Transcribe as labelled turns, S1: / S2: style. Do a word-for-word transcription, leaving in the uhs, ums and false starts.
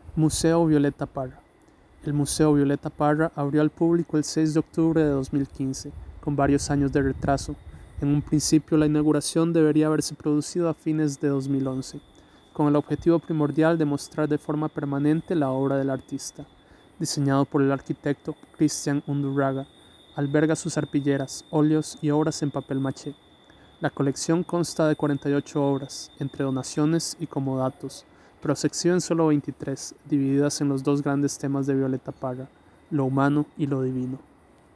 S1: Museo Violeta Parra. El Museo Violeta Parra abrió al público el seis de octubre de dos mil quince, con varios años de retraso. En un principio la inauguración debería haberse producido a fines de dos mil once, con el objetivo primordial de mostrar de forma permanente la obra del artista. Diseñado por el arquitecto Cristian Undurraga, alberga sus arpilleras, óleos y obras en papel maché. La colección consta de cuarenta y ocho obras, entre donaciones y comodatos, pero se exhiben solo veintitrés, divididas en los dos grandes temas de Violeta Parra, lo humano y lo divino.